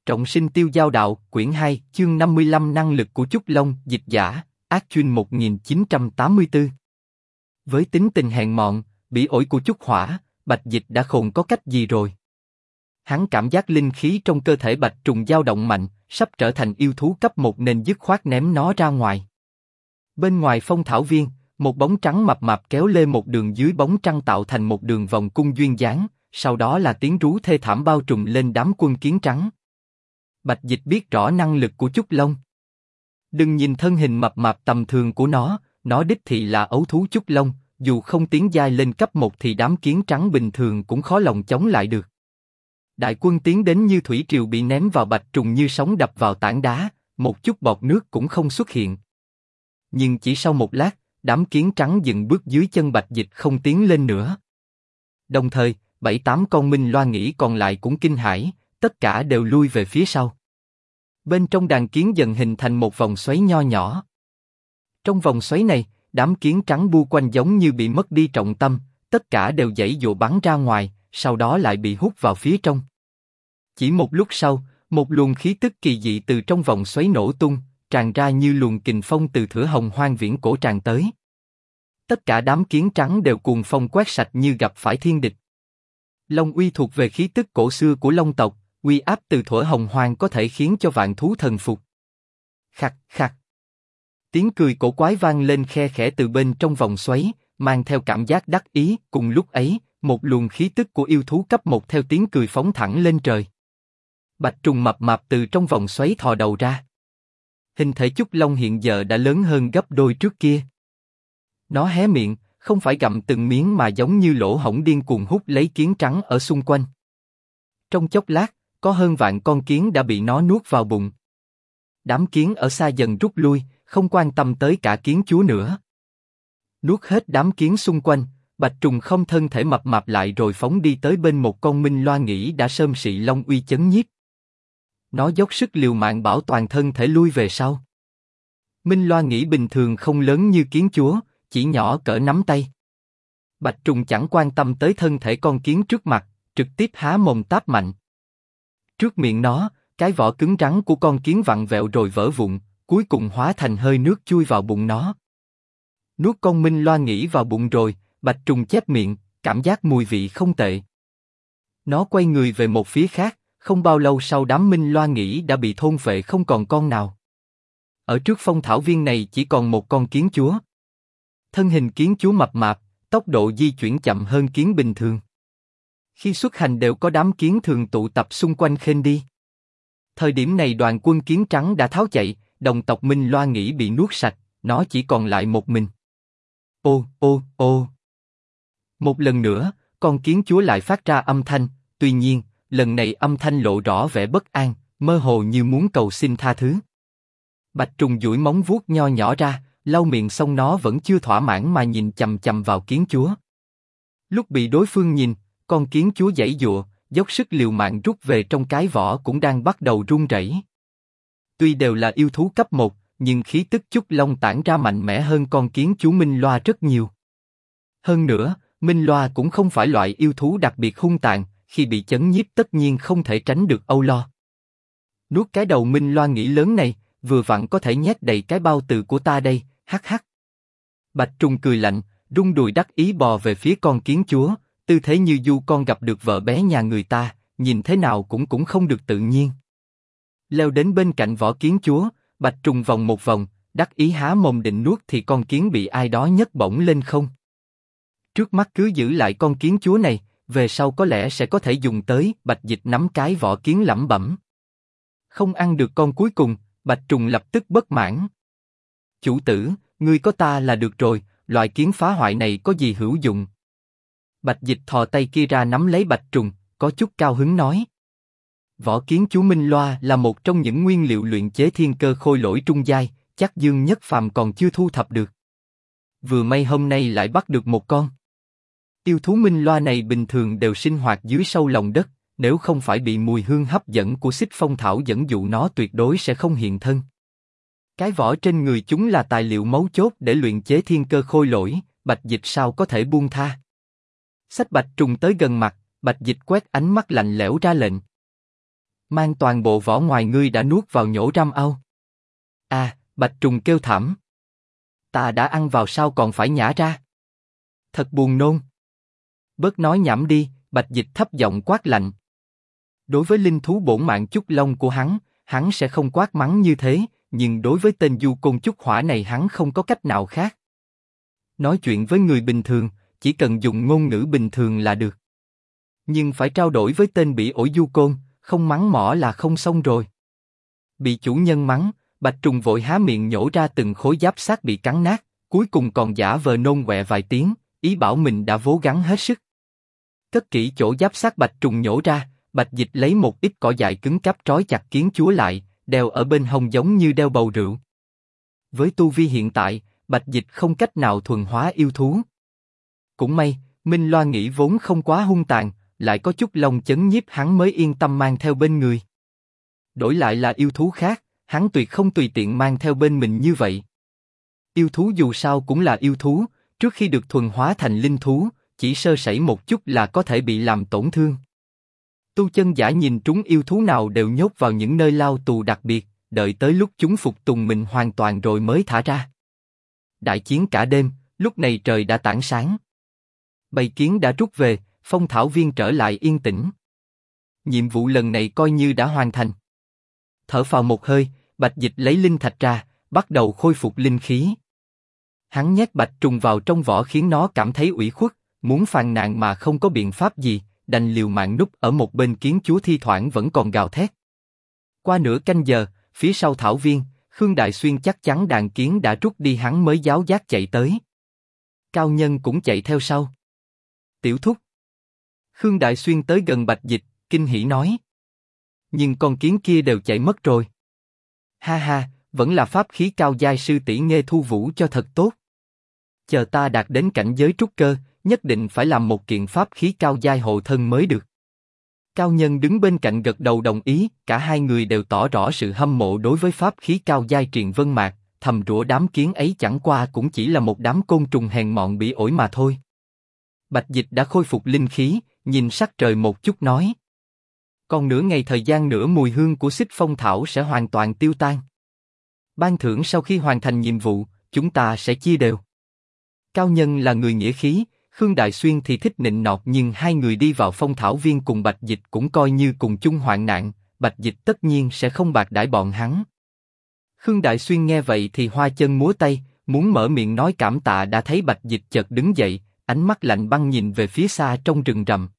Trọng sinh tiêu giao đạo, quyển 2, chương 55 năng lực của Chúc Long, dịch giả, Ác Chuyên 1984. Với tính tình hèn mọn, bỉ ổi của Chúc Hỏa, Bạch Dịch đã khôn có cách gì rồi. Hắn cảm giác linh khí trong cơ thể Bạch Trùng dao động mạnh, sắp trở thành yêu thú cấp 1 nên dứt khoát ném nó ra ngoài. Bên ngoài phong thảo viên, một bóng trắng mập mạp kéo lê một đường dưới bóng trăng tạo thành một đường vòng cung duyên dáng, sau đó là tiếng rú thê thảm bao trùm lên đám quân kiến trắng. Bạch Dịch biết rõ năng lực của Chúc Long. Đừng nhìn thân hình mập mạp tầm thường của nó đích thị là ấu thú Chúc Long, dù không tiến giai lên cấp 1 thì đám kiến trắng bình thường cũng khó lòng chống lại được. Đại quân tiến đến như thủy triều bị ném vào Bạch Trùng như sóng đập vào tảng đá, một chút bọt nước cũng không xuất hiện. Nhưng chỉ sau một lát, đám kiến trắng dừng bước dưới chân Bạch Dịch không tiến lên nữa. Đồng thời, 7-8 con minh loa nghĩ còn lại cũng kinh hãi, tất cả đều lui về phía sau. Bên trong đàn kiến dần hình thành một vòng xoáy nho nhỏ. Trong vòng xoáy này, đám kiến trắng bu quanh giống như bị mất đi trọng tâm, tất cả đều giãy giụa bắn ra ngoài, sau đó lại bị hút vào phía trong. Chỉ một lúc sau, một luồng khí tức kỳ dị từ trong vòng xoáy nổ tung, tràn ra như luồng kình phong từ thửa hồng hoang viễn cổ tràn tới. Tất cả đám kiến trắng đều cuồng phong quét sạch như gặp phải thiên địch. Long uy thuộc về khí tức cổ xưa của Long tộc, uy áp từ thuở hồng hoang có thể khiến cho vạn thú thần phục. Khặt khặt. Tiếng cười cổ quái vang lên khe khẽ từ bên trong vòng xoáy, mang theo cảm giác đắc ý. Cùng lúc ấy, một luồng khí tức của yêu thú cấp 1 theo tiếng cười phóng thẳng lên trời. Bạch Trùng mập mạp từ trong vòng xoáy thò đầu ra. Hình thể Chúc Long hiện giờ đã lớn hơn gấp đôi trước kia. Nó hé miệng, không phải gặm từng miếng mà giống như lỗ hổng điên cuồng hút lấy kiến trắng ở xung quanh. Trong chốc lát, có hơn vạn con kiến đã bị nó nuốt vào bụng. Đám kiến ở xa dần rút lui, không quan tâm tới cả kiến chúa nữa. Nuốt hết đám kiến xung quanh, Bạch Trùng không thân thể mập mạp lại rồi phóng đi tới bên một con minh loa nghĩ đã sơm sị long uy chấn nhiếp. Nó dốc sức liều mạng bảo toàn thân thể lui về sau. Minh loa nghĩ bình thường không lớn như kiến chúa, chỉ nhỏ cỡ nắm tay. Bạch Trùng chẳng quan tâm tới thân thể con kiến trước mặt, trực tiếp há mồm táp mạnh. Trước miệng nó, cái vỏ cứng rắn của con kiến vặn vẹo rồi vỡ vụn, cuối cùng hóa thành hơi nước chui vào bụng nó. Nuốt con minh loa nghĩ vào bụng rồi, Bạch Trùng chép miệng, cảm giác mùi vị không tệ. Nó quay người về một phía khác, không bao lâu sau đám minh loa nghĩ đã bị thôn phệ không còn con nào. Ở trước phong thảo viên này chỉ còn một con kiến chúa. Thân hình kiến chúa mập mạp, tốc độ di chuyển chậm hơn kiến bình thường. Khi xuất hành đều có đám kiến thường tụ tập xung quanh khênh đi. Thời điểm này đoàn quân kiến trắng đã tháo chạy, đồng tộc minh loa nghĩ bị nuốt sạch, nó chỉ còn lại một mình. Ô, ô, ô. Một lần nữa, con kiến chúa lại phát ra âm thanh, tuy nhiên, lần này âm thanh lộ rõ vẻ bất an, mơ hồ như muốn cầu xin tha thứ. Bạch Trùng duỗi móng vuốt nho nhỏ ra, lau miệng xong nó vẫn chưa thỏa mãn mà nhìn chằm chằm vào kiến chúa. Lúc bị đối phương nhìn, con kiến chúa giãy giụa, dốc sức liều mạng rút về trong cái vỏ cũng đang bắt đầu run rẩy. Tuy đều là yêu thú cấp 1, nhưng khí tức Chúc Long tản ra mạnh mẽ hơn con kiến chúa Minh Loa rất nhiều. Hơn nữa, Minh Loa cũng không phải loại yêu thú đặc biệt hung tàn, khi bị chấn nhiếp tất nhiên không thể tránh được âu lo. Nuốt cái đầu Minh Loa nghĩ lớn này, vừa vặn có thể nhét đầy cái bao tử của ta đây, hắc hắc. Bạch Trùng cười lạnh, rung đùi đắc ý bò về phía con kiến chúa, tư thế như du con gặp được vợ bé nhà người ta, nhìn thế nào cũng không được tự nhiên. Leo đến bên cạnh vỏ kiến chúa, Bạch Trùng vòng một vòng, đắc ý há mồm định nuốt thì con kiến bị ai đó nhấc bổng lên không. Trước mắt cứ giữ lại con kiến chúa này, về sau có lẽ sẽ có thể dùng tới. Bạch Dịch nắm cái vỏ kiến lẩm bẩm. Không ăn được con cuối cùng, Bạch Trùng lập tức bất mãn. Chủ tử, ngươi có ta là được rồi, loại kiến phá hoại này có gì hữu dụng? Bạch Dịch thò tay kia ra nắm lấy Bạch Trùng, có chút cao hứng nói. Vỏ kiến chúa Minh Loa là một trong những nguyên liệu luyện chế thiên cơ khôi lỗi trung giai, chắc Dương Nhất Phàm còn chưa thu thập được. Vừa may hôm nay lại bắt được một con. Yêu thú Minh Loa này bình thường đều sinh hoạt dưới sâu lòng đất, nếu không phải bị mùi hương hấp dẫn của xích phong thảo dẫn dụ nó tuyệt đối sẽ không hiện thân. Cái vỏ trên người chúng là tài liệu mấu chốt để luyện chế thiên cơ khôi lỗi, Bạch Dịch sao có thể buông tha. Xách Bạch Trùng tới gần mặt, Bạch Dịch quét ánh mắt lạnh lẽo ra lệnh. Mang toàn bộ vỏ ngoài ngươi đã nuốt vào nhổ răm ao. Bạch trùng kêu thảm. Ta đã ăn vào sao còn phải nhả ra? Thật buồn nôn. Bớt nói nhảm đi, Bạch Dịch thấp giọng quát lạnh. Đối với linh thú bổn mạng Chúc Long của hắn sẽ không quát mắng như thế, nhưng đối với tên du côn Chúc Hỏa này hắn không có cách nào khác. Nói chuyện với người bình thường, chỉ cần dùng ngôn ngữ bình thường là được. Nhưng phải trao đổi với tên bị ổi du côn, không mắng mỏ là không xong rồi. Bị chủ nhân mắng, Bạch trùng vội há miệng nhổ ra từng khối giáp xác bị cắn nát, cuối cùng còn giả vờ nôn ọe vài tiếng, ý bảo mình đã cố gắng hết sức. Cất kỹ chỗ giáp xác Bạch trùng nhổ ra, Bạch Dịch lấy một ít cỏ dại cứng cáp trói chặt kiến chúa lại, đeo ở bên hông giống như đeo bầu rượu. Với tu vi hiện tại, Bạch Dịch không cách nào thuần hóa yêu thú. Cũng may, Minh Loa nghĩ vốn không quá hung tàn, lại có chút Long chấn nhiếp hắn mới yên tâm mang theo bên người. Đổi lại là yêu thú khác, hắn tuyệt không tùy tiện mang theo bên mình như vậy. Yêu thú dù sao cũng là yêu thú, trước khi được thuần hóa thành linh thú, chỉ sơ sẩy một chút là có thể bị làm tổn thương. Tu chân giả nhìn trúng yêu thú nào đều nhốt vào những nơi lao tù đặc biệt, đợi tới lúc chúng phục tùng mình hoàn toàn rồi mới thả ra. Đại chiến cả đêm, lúc này trời đã tảng sáng. Bầy kiến đã rút về, phong thảo viên trở lại yên tĩnh. Nhiệm vụ lần này coi như đã hoàn thành. Thở phào một hơi, Bạch Dịch lấy linh thạch ra, bắt đầu khôi phục linh khí. Hắn nhét bạch trùng vào trong vỏ khiến nó cảm thấy ủy khuất, muốn phàn nàn mà không có biện pháp gì, đành liều mạng núp ở một bên kiến chúa thi thoảng vẫn còn gào thét. Qua nửa canh giờ, phía sau thảo viên, Khương Đại Xuyên chắc chắn đàn kiến đã rút đi hắn mới giáo giác chạy tới. Cao Nhân cũng chạy theo sau. Tiểu thúc. Khương Đại Xuyên tới gần Bạch Dịch, kinh hỉ nói. Nhưng con kiến kia đều chạy mất rồi. Ha ha, vẫn là pháp khí cao giai sư tỷ Nghê Thu Vũ cho thật tốt. Chờ ta đạt đến cảnh giới trúc cơ, nhất định phải làm một kiện pháp khí cao giai hộ thân mới được. Cao Nhân đứng bên cạnh gật đầu đồng ý, cả hai người đều tỏ rõ sự hâm mộ đối với pháp khí cao giai Triền Vân Mạc, thầm rủa đám kiến ấy chẳng qua cũng chỉ là một đám côn trùng hèn mọn bỉ ổi mà thôi. Bạch Dịch đã khôi phục linh khí, nhìn sắc trời một chút nói. Còn nửa ngày thời gian nữa mùi hương của xích phong thảo sẽ hoàn toàn tiêu tan. Ban thưởng sau khi hoàn thành nhiệm vụ, chúng ta sẽ chia đều. Cao Nhân là người nghĩa khí, Khương Đại Xuyên thì thích nịnh nọt, nhưng hai người đi vào phong thảo viên cùng Bạch Dịch cũng coi như cùng chung hoạn nạn, Bạch Dịch tất nhiên sẽ không bạc đãi bọn hắn. Khương Đại Xuyên nghe vậy thì hoa chân múa tay, muốn mở miệng nói cảm tạ đã thấy Bạch Dịch chợt đứng dậy, ánh mắt lạnh băng nhìn về phía xa trong rừng rậm.